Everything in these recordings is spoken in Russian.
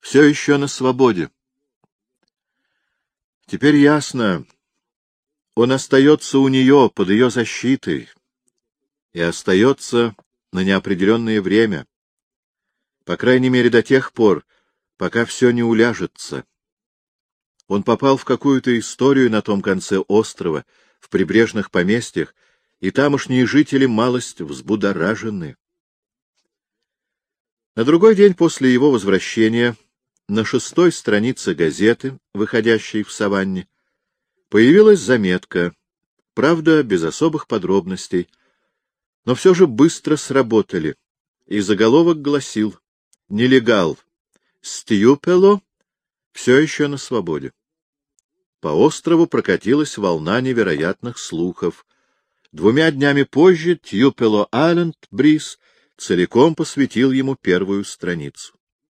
все еще на свободе. Теперь ясно, он остается у нее под ее защитой и остается на неопределенное время, по крайней мере до тех пор, пока все не уляжется. Он попал в какую-то историю на том конце острова, в прибрежных поместьях, и тамошние жители малость взбудоражены. На другой день после его возвращения на 6-й странице газеты, выходящей в Саванне, появилась заметка, правда, без особых подробностей, но все же быстро сработали, и заголовок гласил: «Нелегал Стьюпело все еще на свободе». По острову прокатилась волна невероятных слухов. 2 днями позже Тьюпело-Айленд-Бриз целиком посвятил ему первую страницу.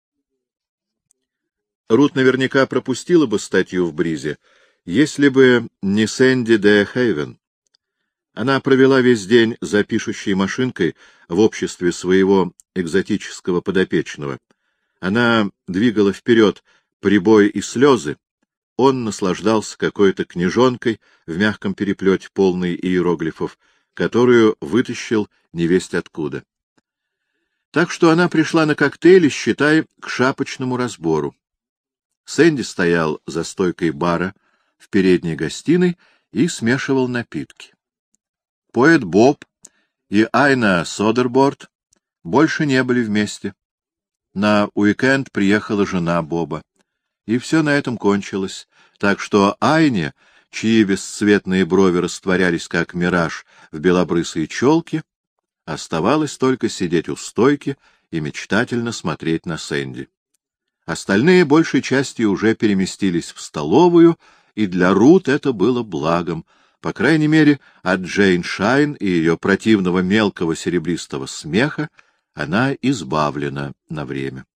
Рут наверняка пропустила бы статью в Бризе, если бы не Сэнди де Хейвен. Она провела весь день за пишущей машинкой в обществе своего экзотического подопечного. Она двигала вперед прибой и слезы, он наслаждался какой-то книжонкой в мягком переплете, полной иероглифов, которую вытащил невесть откуда. Так что она пришла на коктейли, считай, к шапочному разбору. Сэнди стоял за стойкой бара в передней гостиной и смешивал напитки. Поэт Боб и Айна Содерборд больше не были вместе. На уикенд приехала жена Боба. И все на этом кончилось, так что Айне, чьи бесцветные брови растворялись как мираж в белобрысой челке, оставалось только сидеть у стойки и мечтательно смотреть на Сэнди. Остальные большей частью уже переместились в столовую, и для Рут это было благом. По крайней мере, от Джейн Шайн и ее противного мелкого серебристого смеха она избавлена на время.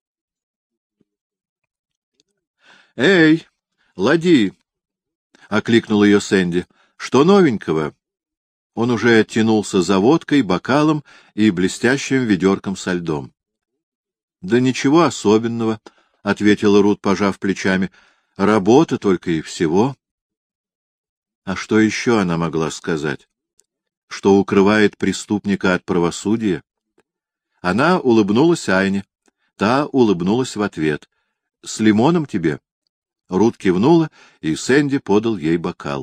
«Эй, лади!» — окликнул ее Сэнди. «Что новенького?» Он уже тянулся за водкой, бокалом и блестящим ведерком со льдом. — Да ничего особенного, — ответила Рут, пожав плечами. — Работа только и всего. А что еще она могла сказать? Что укрывает преступника от правосудия? Она улыбнулась Айне. Та улыбнулась в ответ. — С лимоном тебе? Рут кивнула, и Сэнди подал ей бокал.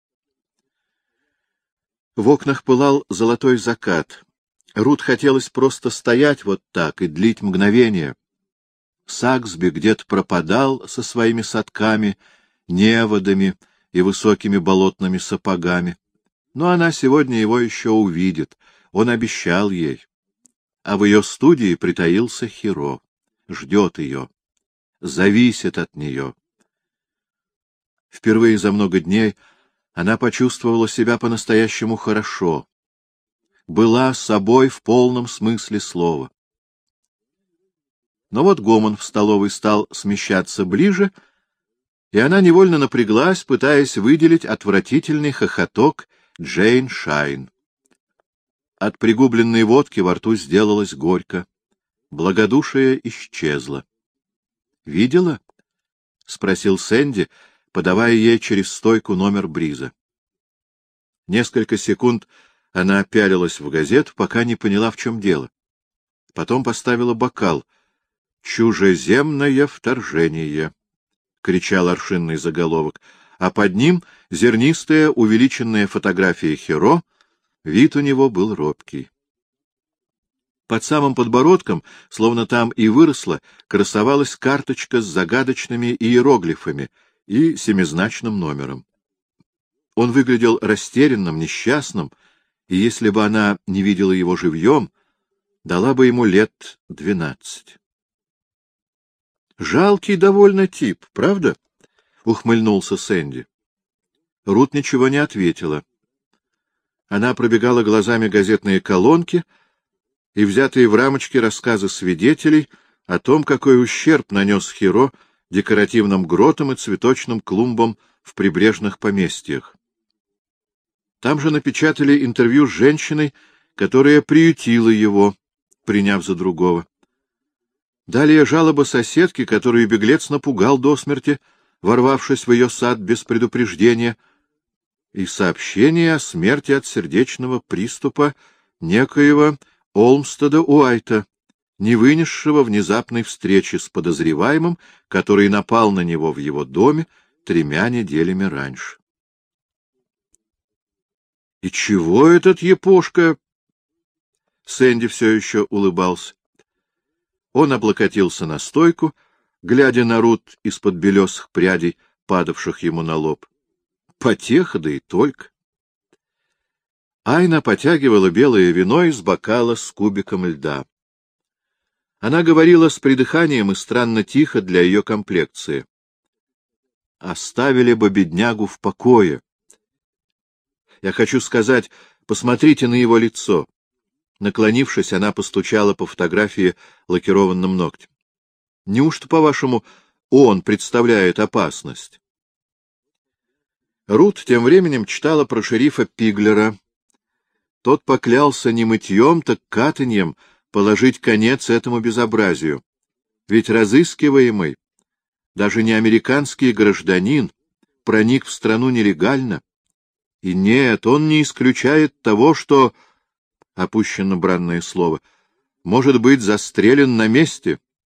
В окнах пылал золотой закат. Рут хотелось просто стоять вот так и длить мгновение. Саксби где-то пропадал со своими садками, неводами и высокими болотными сапогами. Но она сегодня его еще увидит, он обещал ей. А в ее студии притаился Хиро, ждет ее, зависит от нее. Впервые за много дней она почувствовала себя по-настоящему хорошо, была собой в полном смысле слова. Но вот гомон в столовой стал смещаться ближе, и она невольно напряглась, пытаясь выделить отвратительный хохоток Джейн Шайн. От пригубленной водки во рту сделалось горько. Благодушие исчезло. — Видела? — спросил Сэнди, подавая ей через стойку номер Бриза. Несколько секунд она пялилась в газету, пока не поняла, в чем дело. Потом поставила бокал. «Чужеземное вторжение», — кричал аршинный заголовок, а под ним зернистая увеличенная фотография Хиро, вид у него был робкий. Под самым подбородком, словно там и выросла, красовалась карточка с загадочными иероглифами и семизначным номером. Он выглядел растерянным, несчастным, и если бы она не видела его живьем, дала бы ему лет 12. «Жалкий довольно тип, правда?» — ухмыльнулся Сэнди. Рут ничего не ответила. Она пробегала глазами газетные колонки и взятые в рамочки рассказы свидетелей о том, какой ущерб нанес Хиро декоративным гротам и цветочным клумбам в прибрежных поместьях. Там же напечатали интервью с женщиной, которая приютила его, приняв за другого. Далее жалоба соседки, которую беглец напугал до смерти, ворвавшись в ее сад без предупреждения, и сообщение о смерти от сердечного приступа некоего Олмстеда Уайта, не вынесшего внезапной встречи с подозреваемым, который напал на него в его доме 3 неделями раньше. — И чего этот епошка? Сэнди все еще улыбался. Он облокотился на стойку, глядя на Рут из-под белесых прядей, падавших ему на лоб. Потеха, да и только. Айна потягивала белое вино из бокала с кубиком льда. Она говорила с придыханием и странно тихо для ее комплекции. Оставили бы беднягу в покое. Я хочу сказать, посмотрите на его лицо. Наклонившись, она постучала по фотографии лакированным ногтем. Неужто, по-вашему, он представляет опасность? Рут тем временем читала про шерифа Пиглера. Тот поклялся не мытьем, так катаньем положить конец этому безобразию. Ведь разыскиваемый, даже не американский гражданин, проник в страну нелегально. И нет, он не исключает того, что, опущено бранное слово, может быть застрелен на месте.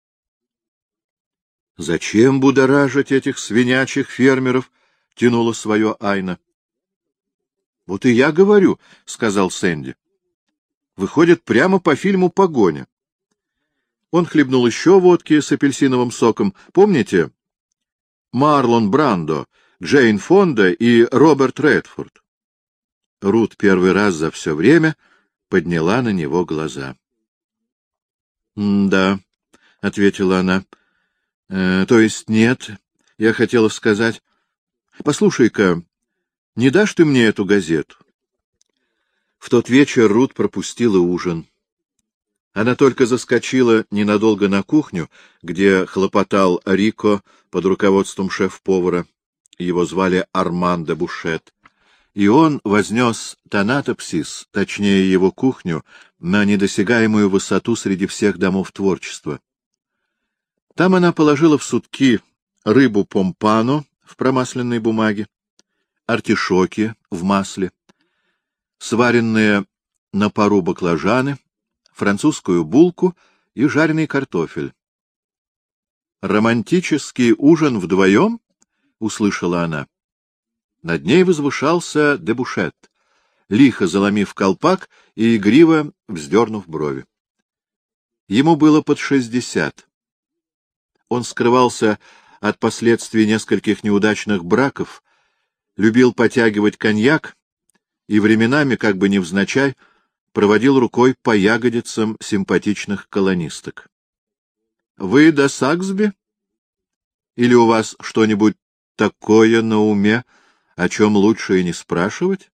Зачем будоражить этих свинячих фермеров? — тянула свое Айна. — Вот и я говорю, — сказал Сэнди. — Выходит прямо по фильму «Погоня». Он хлебнул еще водки с апельсиновым соком. Помните? Марлон Брандо, Джейн Фонда и Роберт Редфорд. Рут первый раз за все время подняла на него глаза. — Да, — ответила она. — То есть нет, я хотела сказать. Послушай-ка, не дашь ты мне эту газету? В тот вечер Рут пропустила ужин. Она только заскочила ненадолго на кухню, где хлопотал Рико под руководством шеф-повара. Его звали Арман де Бушет. И он вознес Танатопсис, точнее его кухню, на недосягаемую высоту среди всех домов творчества. Там она положила в сутки рыбу помпано в промасленной бумаге, артишоки в масле, сваренные на пару баклажаны, французскую булку и жареный картофель. «Романтический ужин вдвоем?» — услышала она. Над ней возвышался де Бушет, лихо заломив колпак и игриво вздернув брови. Ему было под 60. Он скрывался от последствий нескольких неудачных браков, любил потягивать коньяк и временами, как бы невзначай, проводил рукой по ягодицам симпатичных колонисток. — Вы до Саксби? Или у вас что-нибудь такое на уме, о чем лучше и не спрашивать?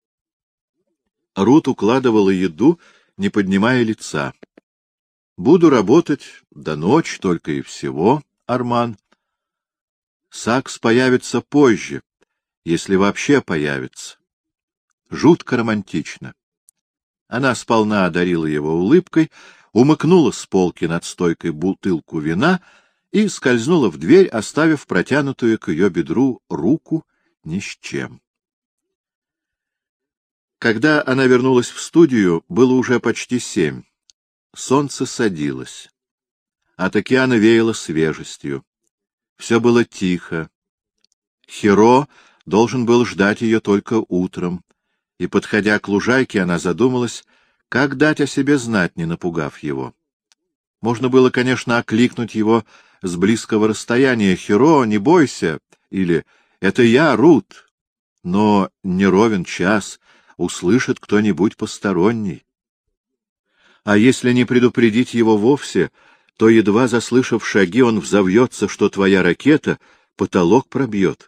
Рут укладывала еду, не поднимая лица. — Буду работать до ночи только и всего, Арман. Сакс появится позже, если вообще появится. Жутко романтично. Она сполна одарила его улыбкой, умыкнула с полки над стойкой бутылку вина и скользнула в дверь, оставив протянутую к ее бедру руку ни с чем. Когда она вернулась в студию, было уже почти 7. Солнце садилось. От океана веяло свежестью. Все было тихо. Хиро должен был ждать ее только утром, и, подходя к лужайке, она задумалась, как дать о себе знать, не напугав его. Можно было, конечно, окликнуть его с близкого расстояния: «Хиро, не бойся!» или «Это я, Рут!» Но не ровен час услышит кто-нибудь посторонний. А если не предупредить его вовсе, то, едва заслышав шаги, он взовьется, что твоя ракета потолок пробьет.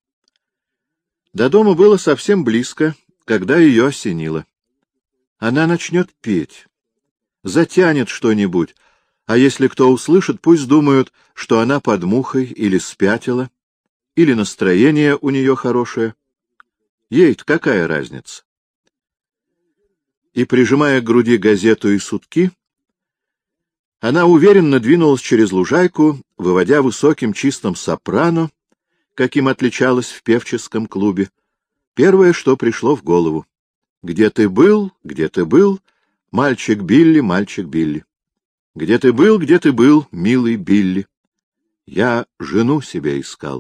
До дома было совсем близко, когда ее осенило. Она начнет петь, затянет что-нибудь, а если кто услышит, пусть думают, что она под мухой или спятила, или настроение у нее хорошее. Ей-то какая разница? И, прижимая к груди газету и сутки, Она уверенно двинулась через лужайку, выводя высоким чистым сопрано, каким отличалась в певческом клубе, первое, что пришло в голову. «Где ты был, мальчик Билли, мальчик Билли? Где ты был, милый Билли? Я жену себе искал».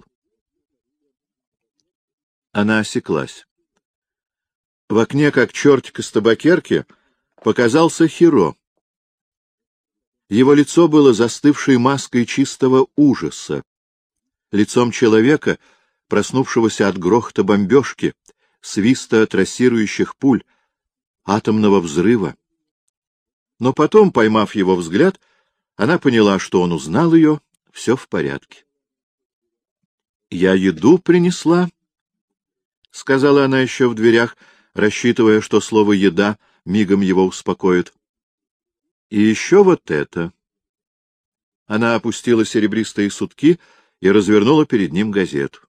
Она осеклась. В окне, как чертик из табакерки, показался Хиро. Его лицо было застывшей маской чистого ужаса, лицом человека, проснувшегося от грохота бомбежки, свиста трассирующих пуль, атомного взрыва. Но потом, поймав его взгляд, она поняла, что он узнал ее, все в порядке. — Я еду принесла, — сказала она еще в дверях, рассчитывая, что слово «еда» мигом его успокоит. — И еще вот это. Она опустила серебристые сутки и развернула перед ним газету.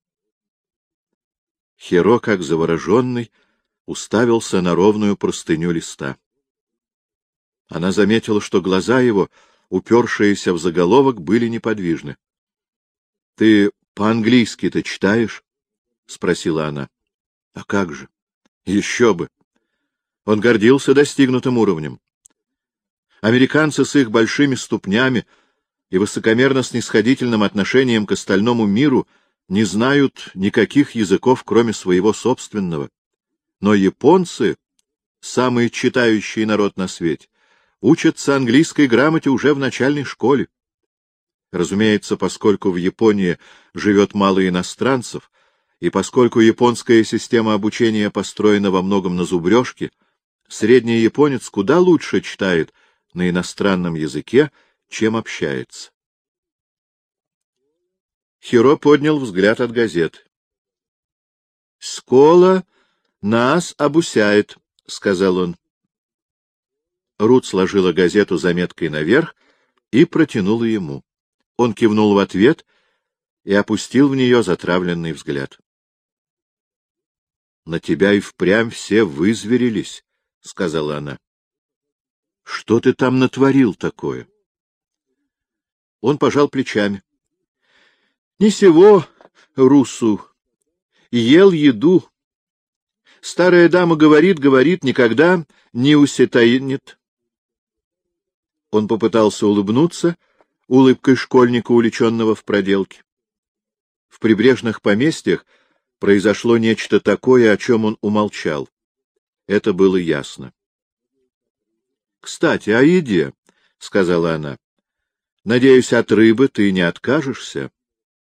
Хиро, как завороженный, уставился на ровную простыню листа. Она заметила, что глаза его, упершиеся в заголовок, были неподвижны. — Ты по-английски-то читаешь? — спросила она. — А как же? — Еще бы! Он гордился достигнутым уровнем. Американцы с их большими ступнями и высокомерно-снисходительным отношением к остальному миру не знают никаких языков, кроме своего собственного. Но японцы, самый читающий народ на свете, учатся английской грамоте уже в начальной школе. Разумеется, поскольку в Японии живет мало иностранцев, и поскольку японская система обучения построена во многом на зубрежке, средний японец куда лучше читает на иностранном языке, чем общается. Хиро поднял взгляд от газет. — Школа нас обучает, — сказал он. Рут сложила газету заметкой наверх и протянула ему. Он кивнул в ответ и опустил в нее затравленный взгляд. — На тебя и впрямь все вызверились, — сказала она. — Что ты там натворил такое? Он пожал плечами. — Не сего, Русу. Ел еду. Старая дама говорит, никогда не усетаинет. Он попытался улыбнуться улыбкой школьника, увлеченного в проделке. В прибрежных поместьях произошло нечто такое, о чем он умолчал. Это было ясно. — Кстати, о еде, — сказала она. — Надеюсь, от рыбы ты не откажешься?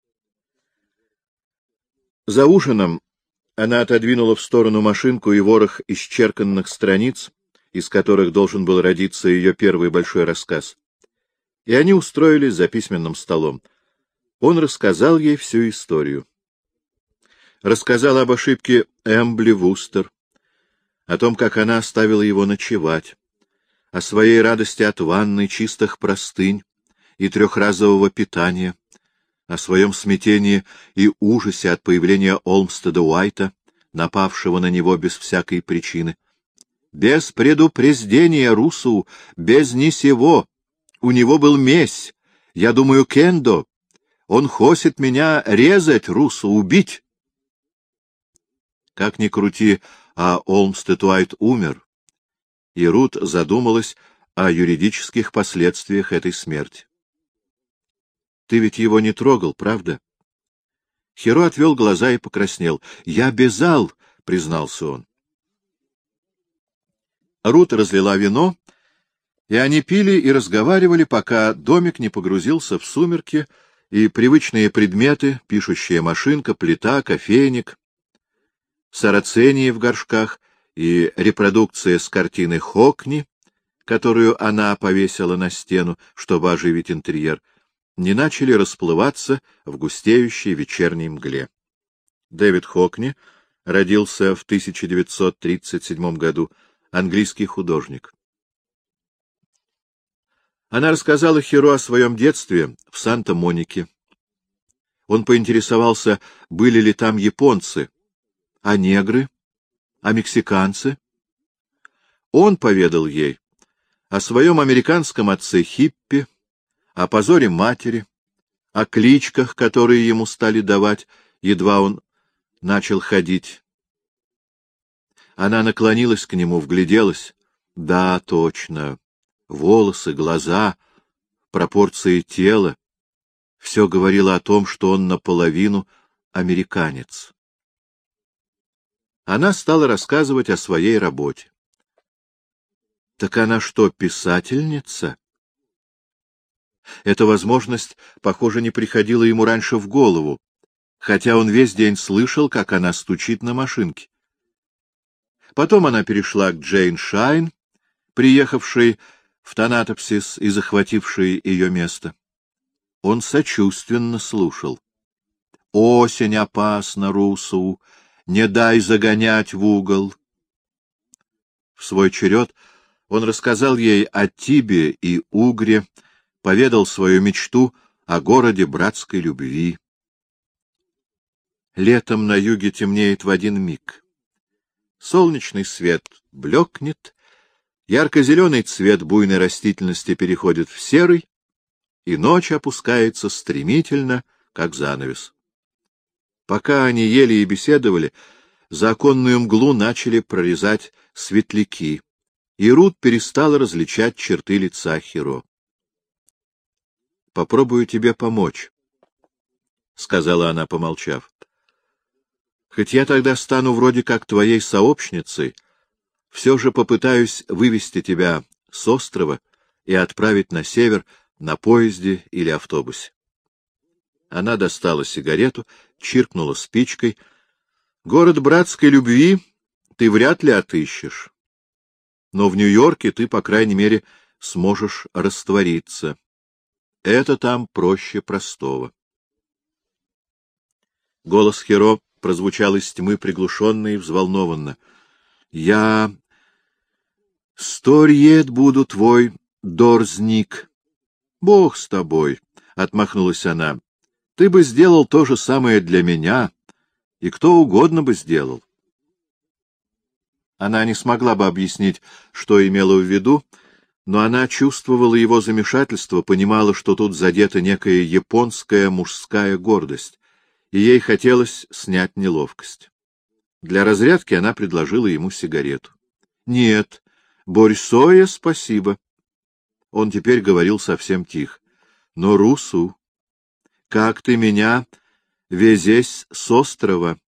За ужином она отодвинула в сторону машинку и ворох исчерканных страниц, из которых должен был родиться ее первый большой рассказ. И они устроились за письменным столом. Он рассказал ей всю историю. Рассказал об ошибке Эмбли Вустер, о том, как она оставила его ночевать, о своей радости от ванны, чистых простынь и трехразового питания, о своем смятении и ужасе от появления Олмстеда Уайта, напавшего на него без всякой причины. Без предупреждения, Русу, без нисего. У него был месть. Я думаю, кендо. Он хочет меня резать, Русу, убить. Как ни крути, а Олмстед Уайт умер, и Рут задумалась о юридических последствиях этой смерти. Ты ведь его не трогал, правда? Хиро отвел глаза и покраснел. — Я безал, — признался он. Рут разлила вино, и они пили и разговаривали, пока домик не погрузился в сумерки, и привычные предметы, пишущая машинка, плита, кофейник, сарацинии в горшках и репродукция с картины Хокни, которую она повесила на стену, чтобы оживить интерьер, не начали расплываться в густеющей вечерней мгле. Дэвид Хокни родился в 1937 году, английский художник. Она рассказала Хиро о своем детстве в Санта-Монике. Он поинтересовался, были ли там японцы, а негры, а мексиканцы. Он поведал ей о своем американском отце Хиппи, о позоре матери, о кличках, которые ему стали давать, едва он начал ходить. Она наклонилась к нему, вгляделась. Да, точно. Волосы, глаза, пропорции тела. Все говорило о том, что он наполовину американец. Она стала рассказывать о своей работе. Так она что, писательница? Эта возможность, похоже, не приходила ему раньше в голову, хотя он весь день слышал, как она стучит на машинке. Потом она перешла к Джейн Шайн, приехавшей в Танатопсис и захватившей ее место. Он сочувственно слушал. «Осень опасна, Русу, не дай загонять в угол». В свой черед он рассказал ей о Тибе и Угре, поведал свою мечту о городе братской любви. Летом на юге темнеет в один миг. Солнечный свет блекнет, ярко-зеленый цвет буйной растительности переходит в серый, и ночь опускается стремительно, как занавес. Пока они ели и беседовали, за оконную мглу начали прорезать светляки, и Рут перестала различать черты лица Хиро. — Попробую тебе помочь, — сказала она, помолчав. — Хоть я тогда стану вроде как твоей сообщницей, все же попытаюсь вывести тебя с острова и отправить на север на поезде или автобусе. Она достала сигарету, чиркнула спичкой. Город братской любви ты вряд ли отыщешь, но в Нью-Йорке ты, по крайней мере, сможешь раствориться. Это там проще простого. Голос Хиро прозвучал из тьмы приглушенно и взволнованно. — Я 100 лет буду твой дорзник. — Бог с тобой, — отмахнулась она. — Ты бы сделал то же самое для меня, и кто угодно бы сделал. Она не смогла бы объяснить, что имела в виду, но она чувствовала его замешательство, понимала, что тут задета некая японская мужская гордость, и ей хотелось снять неловкость. Для разрядки она предложила ему сигарету. — Нет, Борисоя, спасибо. Он теперь говорил совсем тихо. — Но, Русу, как ты меня везесь с острова?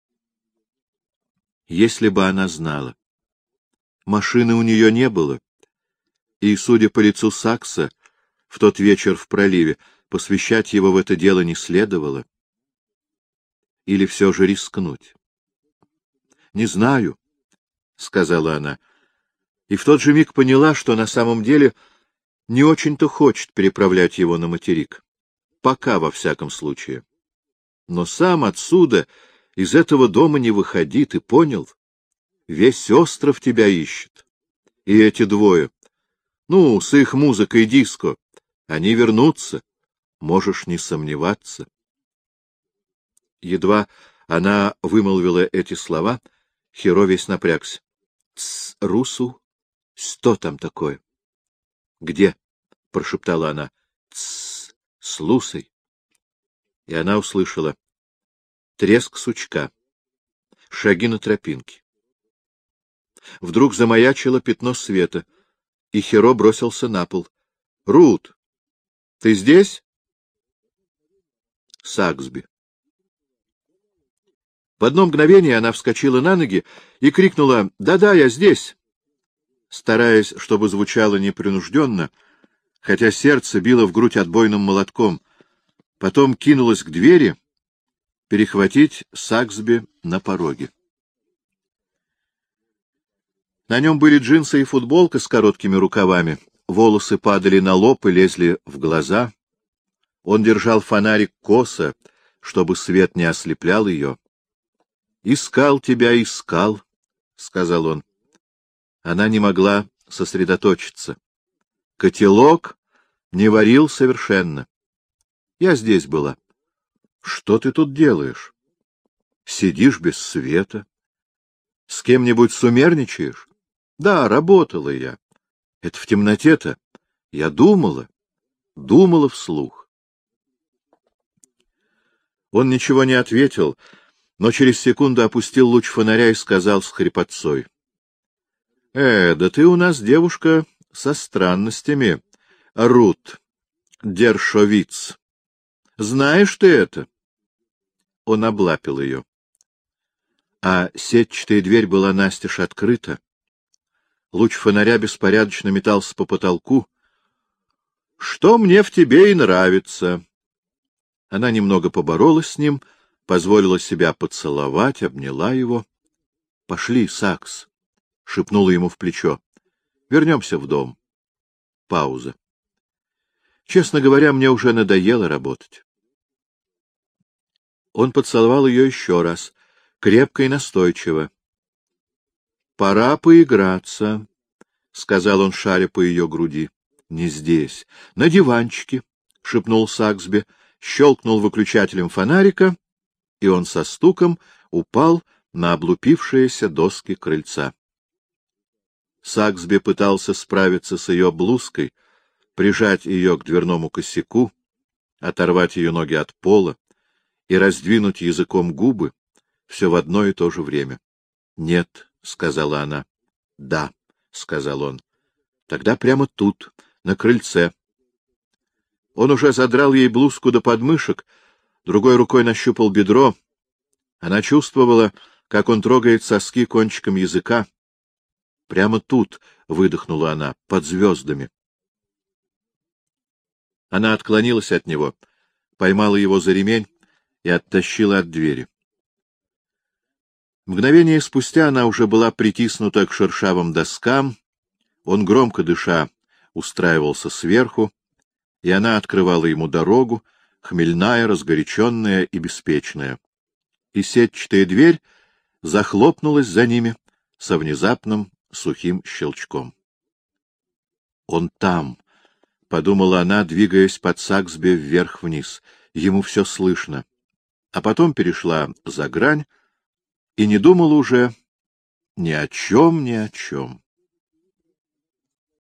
Если бы она знала. Машины у нее не было, и, судя по лицу Сакса, в тот вечер в проливе посвящать его в это дело не следовало. Или все же рискнуть? — Не знаю, — сказала она, и в тот же миг поняла, что на самом деле не очень-то хочет переправлять его на материк. Пока, во всяком случае. Но сам отсюда, из этого дома не выходи, ты понял? Весь остров тебя ищет. И эти двое, ну, с их музыкой диско, они вернутся, можешь не сомневаться. Едва она вымолвила эти слова, Хиро весь напрягся. — Тсс, Русу, что там такое? — Где? — прошептала она. — Тсс, слушай. И она услышала треск сучка, шаги на тропинке. Вдруг замаячило пятно света, и Хиро бросился на пол. — Рут, ты здесь? Саксби. В одно мгновение она вскочила на ноги и крикнула: «Да-да, я здесь!», стараясь, чтобы звучало непринужденно, хотя сердце било в грудь отбойным молотком. Потом кинулась к двери перехватить Саксби на пороге. На нем были джинсы и футболка с короткими рукавами, волосы падали на лоб и лезли в глаза. Он держал фонарик косо, чтобы свет не ослеплял ее. «Искал тебя, искал», — сказал он. Она не могла сосредоточиться. Котелок не варил совершенно. Я здесь была. Что ты тут делаешь? Сидишь без света. С кем-нибудь сумерничаешь? Да, работала я. Это в темноте-то. Я думала. думала вслух. Он ничего не ответил, но через секунду опустил луч фонаря и сказал с хрипотцой: — да ты у нас девушка со странностями, Рут Дершовиц. Знаешь ты это? Он облапил ее. А сетчатая дверь была настежь открыта. Луч фонаря беспорядочно метался по потолку. — Что мне в тебе и нравится. Она немного поборолась с ним, позволила себя поцеловать, обняла его. — Пошли, Сакс, — шепнула ему в плечо. — Вернемся в дом. Пауза. Честно говоря, мне уже надоело работать. Он поцеловал ее еще раз, крепко и настойчиво. — Пора поиграться, — сказал он, шаря по ее груди. — Не здесь, на диванчике, — шепнул Саксби, щелкнул выключателем фонарика, и он со стуком упал на облупившиеся доски крыльца. Саксби пытался справиться с ее блузкой, прижать ее к дверному косяку, оторвать ее ноги от пола и раздвинуть языком губы, все в одно и то же время. — Нет, — сказала она. — Да, — сказал он. — Тогда прямо тут, на крыльце. Он уже задрал ей блузку до подмышек, другой рукой нащупал бедро. Она чувствовала, как он трогает соски кончиком языка. — Прямо тут, — выдохнула она, — под звездами. Она отклонилась от него, поймала его за ремень и оттащила от двери. Мгновение спустя она уже была притиснута к шершавым доскам, он, громко дыша, устраивался сверху, и она открывала ему дорогу, хмельная, разгоряченная и беспечная. И сетчатая дверь захлопнулась за ними со внезапным сухим щелчком. «Он там!» — подумала она, двигаясь под Саксби вверх-вниз. Ему все слышно. А потом перешла за грань и не думала уже ни о чем, ни о чем.